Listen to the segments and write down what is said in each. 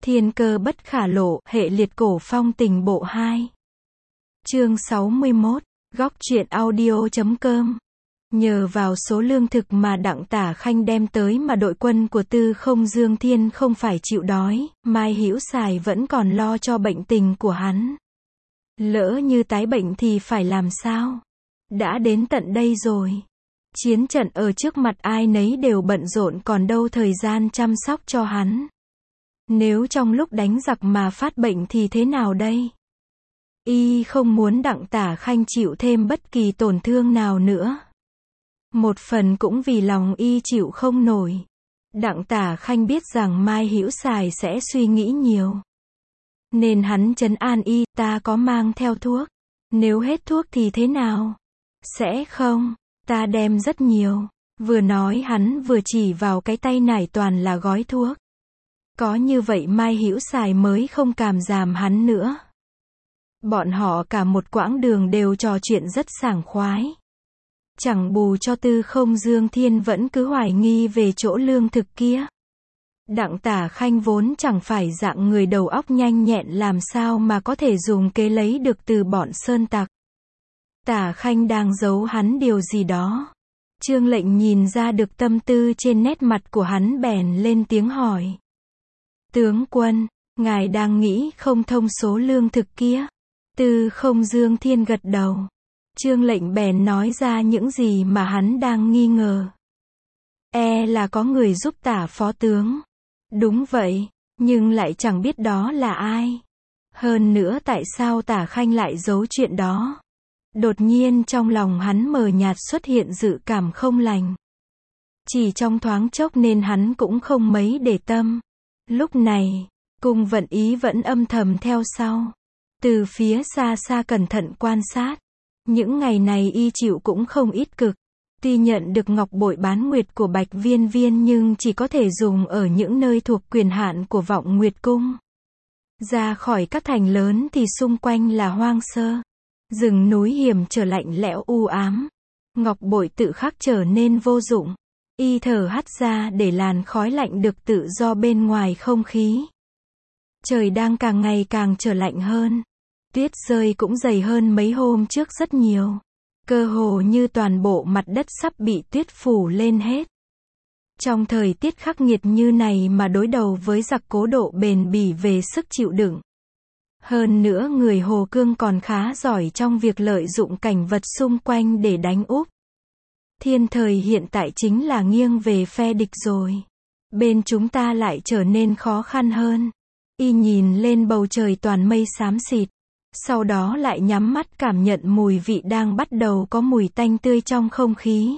Thiên cơ bất khả lộ, hệ liệt cổ phong tình bộ 2. Chương 61, góc truyện audio.com. Nhờ vào số lương thực mà Đặng Tả Khanh đem tới mà đội quân của Tư Không Dương Thiên không phải chịu đói, Mai Hữu Sài vẫn còn lo cho bệnh tình của hắn. Lỡ như tái bệnh thì phải làm sao? Đã đến tận đây rồi. Chiến trận ở trước mặt ai nấy đều bận rộn còn đâu thời gian chăm sóc cho hắn. Nếu trong lúc đánh giặc mà phát bệnh thì thế nào đây? Y không muốn Đặng Tả Khanh chịu thêm bất kỳ tổn thương nào nữa. Một phần cũng vì lòng y chịu không nổi. Đặng Tả Khanh biết rằng Mai Hữu Sài sẽ suy nghĩ nhiều. Nên hắn trấn an y, ta có mang theo thuốc. Nếu hết thuốc thì thế nào? Sẽ không, ta đem rất nhiều. Vừa nói hắn vừa chỉ vào cái tay nải toàn là gói thuốc. Có như vậy Mai Hữu Sài mới không càm ràm hắn nữa. Bọn họ cả một quãng đường đều trò chuyện rất sảng khoái. Chẳng bù cho Tư Không Dương Thiên vẫn cứ hoài nghi về chỗ lương thực kia. Đặng Tả Khanh vốn chẳng phải dạng người đầu óc nhanh nhẹn làm sao mà có thể dùng kế lấy được từ bọn sơn tặc. Tả Khanh đang giấu hắn điều gì đó. Trương Lệnh nhìn ra được tâm tư trên nét mặt của hắn bèn lên tiếng hỏi. Tướng quân, ngài đang nghĩ không thông số lương thực kia? Tư Không Dương Thiên gật đầu. Trương Lệnh bèn nói ra những gì mà hắn đang nghi ngờ. Là có người giúp Tả phó tướng. Đúng vậy, nhưng lại chẳng biết đó là ai. Hơn nữa tại sao Tả Khanh lại giấu chuyện đó? Đột nhiên trong lòng hắn mờ nhạt xuất hiện dự cảm không lành. Chỉ trong thoáng chốc nên hắn cũng không mấy để tâm. Lúc này, Cung Vận Ý vẫn âm thầm theo sau. Từ phía xa xa cẩn thận quan sát. Những ngày này y chịu cũng không ít cực. Tuy nhận được ngọc bội bán nguyệt của Bạch Viên Viên nhưng chỉ có thể dùng ở những nơi thuộc quyền hạn của Vọng Nguyệt Cung. Ra khỏi các thành lớn thì xung quanh là hoang sơ. Rừng núi hiểm trở lạnh lẽo u ám. Ngọc bội tự khắc trở nên vô dụng. Y thở hắt ra để làn khói lạnh được tự do bên ngoài không khí. Trời đang càng ngày càng trở lạnh hơn. Tuyết rơi cũng dày hơn mấy hôm trước rất nhiều. Cơ hồ như toàn bộ mặt đất sắp bị tuyết phủ lên hết. Trong thời tiết khắc nghiệt như này mà đối đầu với giặc Cố Độ bền bỉ về sức chịu đựng. Hơn nữa người Hồ Cương còn khá giỏi trong việc lợi dụng cảnh vật xung quanh để đánh úp. Thiên thời hiện tại chính là nghiêng về phe địch rồi. Bên chúng ta lại trở nên khó khăn hơn. Y nhìn lên bầu trời toàn mây xám xịt. Sau đó lại nhắm mắt cảm nhận mùi vị đang bắt đầu có mùi tanh tươi trong không khí.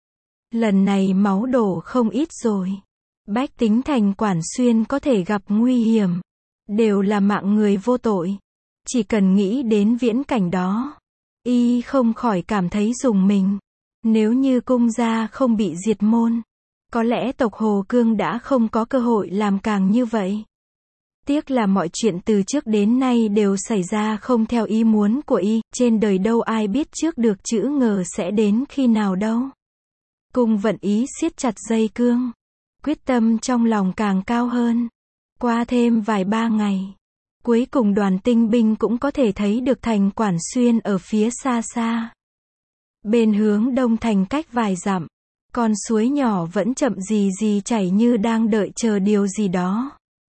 Lần này máu đổ không ít rồi. Bách tính thành Quản Xuyên có thể gặp nguy hiểm. Đều là mạng người vô tội. Chỉ cần nghĩ đến viễn cảnh đó, y không khỏi cảm thấy rùng mình. Nếu như cung gia không bị diệt môn, có lẽ tộc Hồ Cương đã không có cơ hội làm càng như vậy. Tiếc là mọi chuyện từ trước đến nay đều xảy ra không theo ý muốn của y, trên đời đâu ai biết trước được chữ ngờ sẽ đến khi nào đâu. Cung Vận Ý siết chặt dây cương, quyết tâm trong lòng càng cao hơn. Qua thêm vài ba ngày, cuối cùng đoàn tinh binh cũng có thể thấy được thành Quản Xuyên ở phía xa xa. Bên hướng đông thành cách vài dặm, con suối nhỏ vẫn chậm rì rì chảy như đang đợi chờ điều gì đó.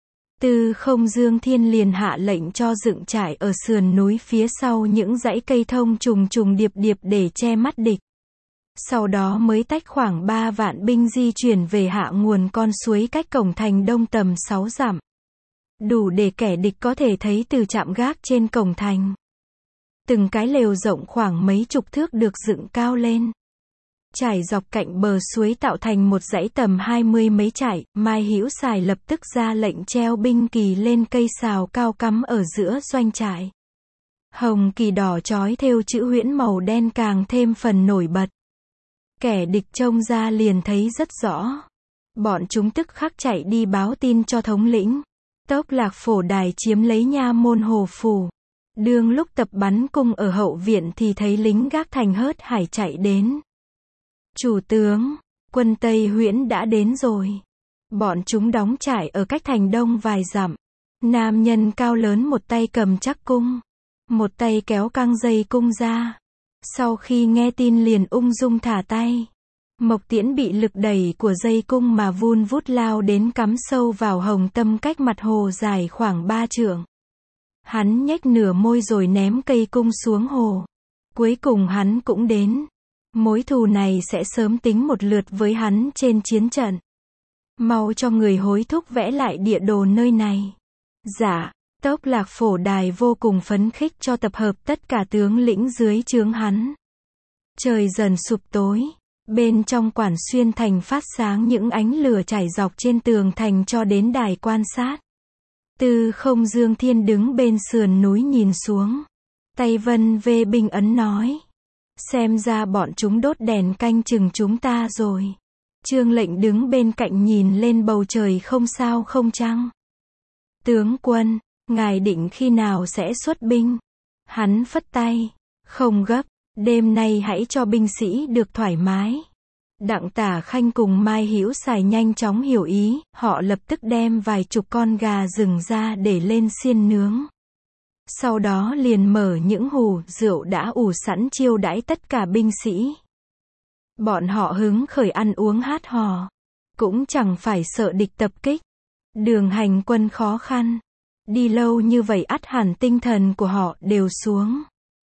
Tư Không Dương Thiên liền hạ lệnh cho dựng trại ở sườn núi phía sau những dãy cây thông trùng trùng điệp điệp để che mắt địch. Sau đó mới tách khoảng 3 vạn binh di chuyển về hạ nguồn con suối cách cổng thành đông tầm 6 dặm. Đủ để kẻ địch có thể thấy từ trạm gác trên cổng thành. Từng cái lều rộng khoảng mấy chục thước được dựng cao lên. Trải dọc cạnh bờ suối tạo thành một dãy tầm 20 mấy trại. Mai Hữu Sài lập tức ra lệnh treo binh kỳ lên cây sào cao cắm ở giữa doanh trại. Hồng kỳ đỏ chói thêu chữ huyễn màu đen càng thêm phần nổi bật. Kẻ địch trông ra liền thấy rất rõ. Bọn chúng tức khắc chạy đi báo tin cho thống lĩnh. Tốc Lạc Phổ Đài chiếm lấy nha môn Hồ Phủ. Đương lúc tập bắn cung ở hậu viện thì thấy lính gác thành hớt hải chạy đến. Chủ tướng, quân Tây Huyễn đã đến rồi. Bọn chúng đóng trại ở cách thành đông vài dặm. Nam nhân cao lớn một tay cầm chắc cung, một tay kéo căng dây cung ra. Sau khi nghe tin liền ung dung thả tay. Mộc Tiễn bị lực đẩy của dây cung mà vun vút lao đến cắm sâu vào hồng tâm cách mặt hồ dài khoảng 3 trượng. Hắn nhếch nửa môi rồi ném cây cung xuống hồ. Cuối cùng hắn cũng đến. Mối thù này sẽ sớm tính một lượt với hắn trên chiến trận. Mau cho người hối thúc vẽ lại địa đồ nơi này. Dạ. Tốc Lạc Phổ Đài vô cùng phấn khích cho tập hợp tất cả tướng lĩnh dưới trướng hắn. Trời dần sụp tối. Bên trong Quản Xuyên thành phát sáng những ánh lửa chảy dọc trên tường thành cho đến đài quan sát. Tư Không Dương Thiên đứng bên sườn núi nhìn xuống. Tay vân vê binh ấn nói. Xem ra bọn chúng đốt đèn canh chừng chúng ta rồi. Trương Lệnh đứng bên cạnh nhìn lên bầu trời không sao không trăng. Tướng quân, ngài định khi nào sẽ xuất binh? Hắn phất tay. Không gấp, đêm nay hãy cho binh sĩ được thoải mái. Đặng Tả Khanh cùng Mai Hữu Sài nhanh chóng hiểu ý, họ lập tức đem vài chục con gà rừng ra để lên xiên nướng. Sau đó liền mở những hủ rượu đã ủ sẵn chiêu đãi tất cả binh sĩ. Bọn họ hứng khởi ăn uống hát hò, cũng chẳng phải sợ địch tập kích. Đường hành quân khó khăn, đi lâu như vậy ắt hẳn tinh thần của họ đều xuống.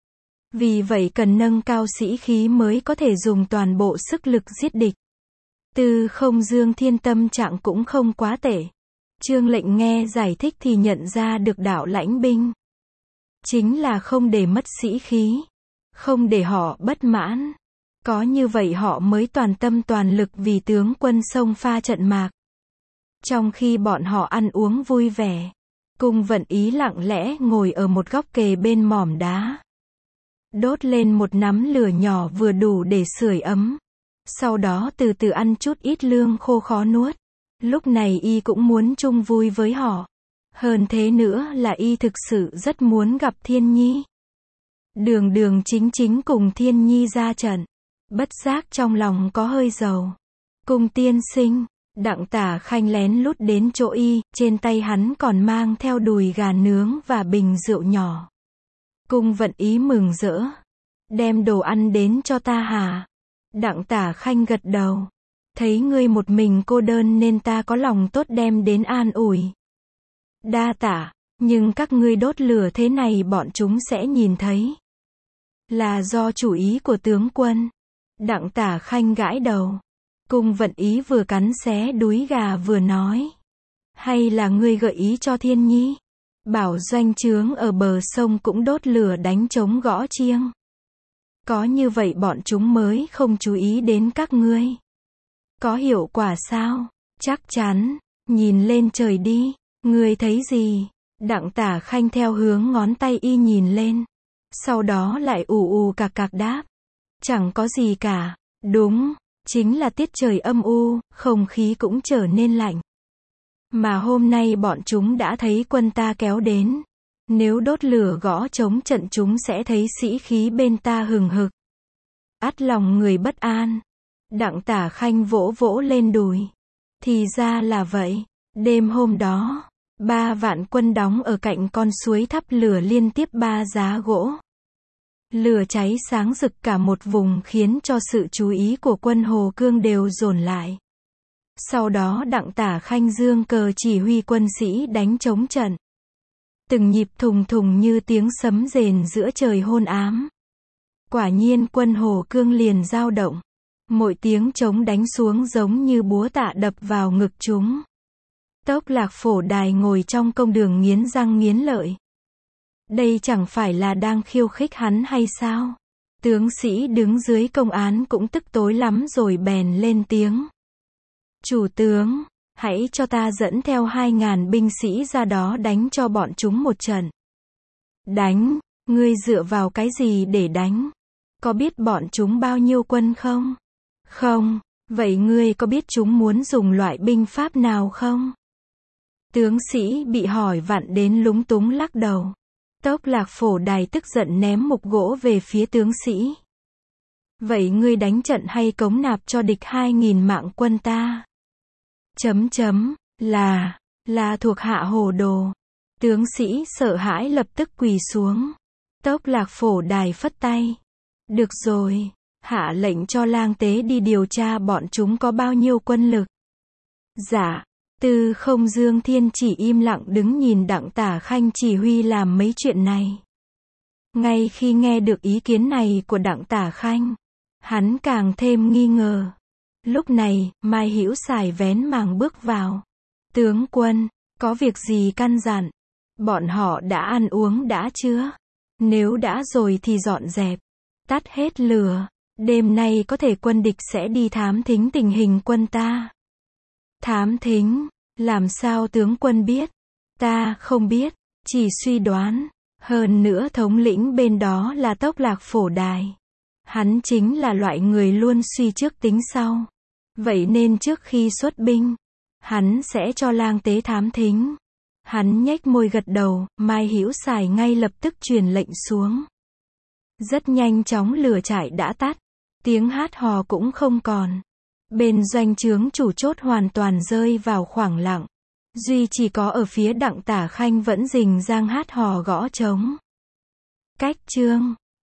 Vì vậy cần nâng cao sĩ khí mới có thể dùng toàn bộ sức lực giết địch. Tư Không Dương Thiên tâm trạng cũng không quá tệ. Trương Lệnh nghe giải thích thì nhận ra được đạo lãnh binh. Chính là không để mất sĩ khí. Không để họ bất mãn. Có như vậy họ mới toàn tâm toàn lực vì tướng quân xông pha trận mạc. Trong khi bọn họ ăn uống vui vẻ, Cung Vận Ý lặng lẽ ngồi ở một góc kề bên mỏm đá. Đốt lên một nắm lửa nhỏ vừa đủ để sưởi ấm. Sau đó từ từ ăn chút ít lương khô khó nuốt. Lúc này y cũng muốn chung vui với họ. Hơn thế nữa là y thực sự rất muốn gặp Thiên Nhi. Đường Đường Chính Chính cùng Thiên Nhi ra trận. Bất giác trong lòng có hơi dầu. Cung tiên sinh, Đặng Tả Khanh lén lút đến chỗ y, trên tay hắn còn mang theo đùi gà nướng và bình rượu nhỏ. Cung Vận Ý mừng rỡ. Đem đồ ăn đến cho ta hả? Đặng Tả Khanh gật đầu. Thấy ngươi một mình cô đơn nên ta có lòng tốt đem đến an ủi. Đa tạ, nhưng các ngươi đốt lửa thế này bọn chúng sẽ nhìn thấy. Là do chủ ý của tướng quân. Đặng Tả Khanh gãi đầu. Cung Vận Ý vừa cắn xé đúi gà vừa nói. Hay là ngươi gợi ý cho Thiên Nhi? Bảo doanh trướng ở bờ sông cũng đốt lửa đánh trống gõ chiêng. Có như vậy bọn chúng mới không chú ý đến các ngươi. Có hiệu quả sao? Chắc chắn. Nhìn lên trời đi. Ngươi thấy gì? Đặng Tả Khanh theo hướng ngón tay y nhìn lên. Sau đó lại ù ù cạc cạc đáp. Chẳng có gì cả. Đúng. Chính là tiết trời âm u, không khí cũng trở nên lạnh. Mà hôm nay bọn chúng đã thấy quân ta kéo đến. Nếu đốt lửa gõ trống trận chúng sẽ thấy sĩ khí bên ta hừng hực. Ắt lòng người bất an. Đặng Tả Khanh vỗ vỗ lên đùi. Thì ra là vậy. Đêm hôm đó, 3 vạn quân đóng ở cạnh con suối thắp lửa liên tiếp 3 giá gỗ. Lửa cháy sáng rực cả một vùng khiến cho sự chú ý của quân Hồ Cương đều dồn lại. Sau đó Đặng Tả Khanh giương cờ chỉ huy quân sĩ đánh trống trận. Từng nhịp thùng thùng như tiếng sấm rền giữa trời hôn ám. Quả nhiên quân Hồ Cương liền dao động. Mỗi tiếng trống đánh xuống giống như búa tạ đập vào ngực chúng. Tốc Lạc Phổ Đài ngồi trong công đường nghiến răng nghiến lợi. Đây chẳng phải là đang khiêu khích hắn hay sao? Tướng sĩ đứng dưới công án cũng tức tối lắm rồi bèn lên tiếng. Chủ tướng, hãy cho ta dẫn theo 2.000 binh sĩ ra đó đánh cho bọn chúng một trận. Đánh? Ngươi dựa vào cái gì để đánh? Có biết bọn chúng bao nhiêu quân không? Không. Vậy ngươi có biết chúng muốn dùng loại binh pháp nào không? Tướng sĩ bị hỏi vặn đến lúng túng lắc đầu. Tốc Lạc Phổ Đài tức giận ném mục gỗ về phía tướng sĩ. Vậy ngươi đánh trận hay cống nạp cho địch 2.000 mạng quân ta? Là thuộc hạ hồ đồ. Tướng sĩ sợ hãi lập tức quỳ xuống. Tốc Lạc Phổ Đài phất tay. Được rồi, hạ lệnh cho lang tế đi điều tra bọn chúng có bao nhiêu quân lực. Dạ. Tư Không Dương Thiên chỉ im lặng đứng nhìn Đặng Tả Khanh chỉ huy làm mấy chuyện này. Ngay khi nghe được ý kiến này của Đặng Tả Khanh, hắn càng thêm nghi ngờ. Lúc này, Mai Hữu Sải vén màng bước vào. Tướng quân, có việc gì căn dặn? Bọn họ đã ăn uống đã chưa? Nếu đã rồi thì dọn dẹp, tắt hết lửa. Đêm nay có thể quân địch sẽ đi thám thính tình hình quân ta. Thám thính? Làm sao tướng quân biết? Ta không biết, chỉ suy đoán. Hơn nữa thống lĩnh bên đó là Tốc Lạc Phổ Đài. Hắn chính là loại người luôn suy trước tính sau. Vậy nên trước khi xuất binh, hắn sẽ cho lang tế thám thính. Hắn nhếch môi gật đầu, Mai Hữu Sải ngay lập tức truyền lệnh xuống. Rất nhanh chóng lửa trại đã tắt, tiếng hát hò cũng không còn. Bên doanh trướng chủ chốt hoàn toàn rơi vào khoảng lặng. Duy chỉ có ở phía Đặng Tả Khanh vẫn rình rang hát hò gõ trống. Cách chương